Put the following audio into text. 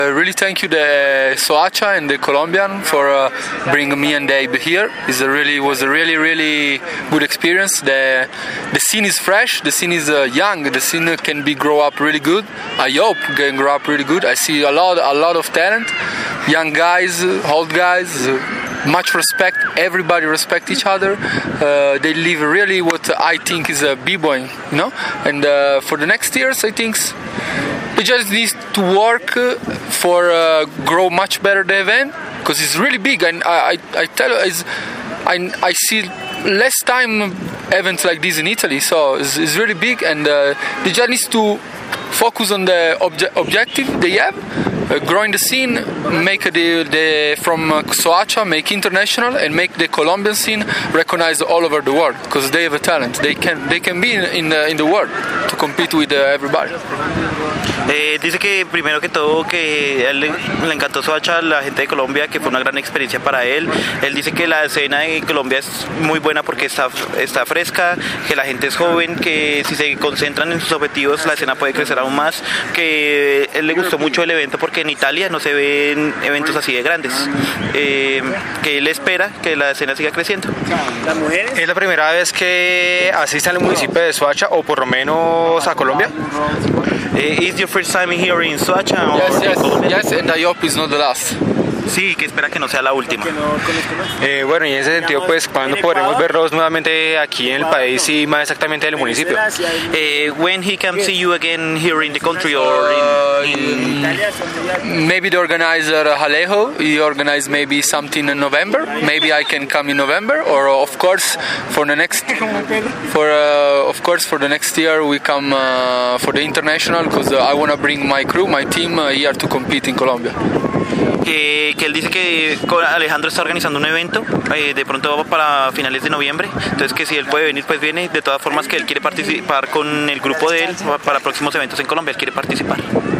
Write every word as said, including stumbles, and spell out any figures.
I really thank you the Soacha and the Colombian for uh, bringing me and Dave here. It's a really was a really really good experience. The the scene is fresh. The scene is uh, young. The scene can be grow up really good. I hope can grow up really good. I see a lot a lot of talent, young guys, old guys. Much respect. Everybody respect each other. Uh, they live really what I think is a b-boy, you know. And uh, for the next years, I think we just need to work for uh, grow much better the event because it's really big. And I, I, I tell you, it's, I, I see less time events like this in Italy, so it's, it's really big. And uh, they just need to focus on the obje- objective they have. Uh, growing the scene, make the, the from uh, Soacha, make international, and make the Colombian scene recognized all over the world because they have a talent. They can they can be in in the, in the world to compete with uh, everybody. Eh, dice que primero que todo que a él le, le encantó Soacha, la gente de Colombia, que fue una gran experiencia para él. Él dice que la escena de Colombia es muy buena porque está, está fresca, que la gente es joven, que si se concentran en sus objetivos la escena puede crecer aún más, que él le gustó mucho el evento porque en Italia no se ven eventos así de grandes, eh, que él espera que la escena siga creciendo. ¿Es la primera vez que asiste al municipio de Soacha o por lo menos a Colombia? Eh, is your first time here in Soacha? Yes, yes, yes, and I hope it's not the last. Sí, que espera que no sea la última. Eh, bueno, y en ese sentido, pues, ¿cuándo podremos verlos nuevamente aquí en el país y más exactamente en el municipio? Eh, when he can see you again here in the country or in, in... Maybe the organizer uh, Alejo, he organized maybe something in November. Maybe I can come in November, or uh, of course for the next, for uh, of course for the next year we come uh, for the international because uh, I want to bring my crew, my team uh, here to compete in Colombia. Que, que él dice que Alejandro está organizando un evento eh, de pronto para finales de noviembre, entonces que si él puede venir pues viene, de todas formas que él quiere participar con el grupo de él para próximos eventos en Colombia, él quiere participar.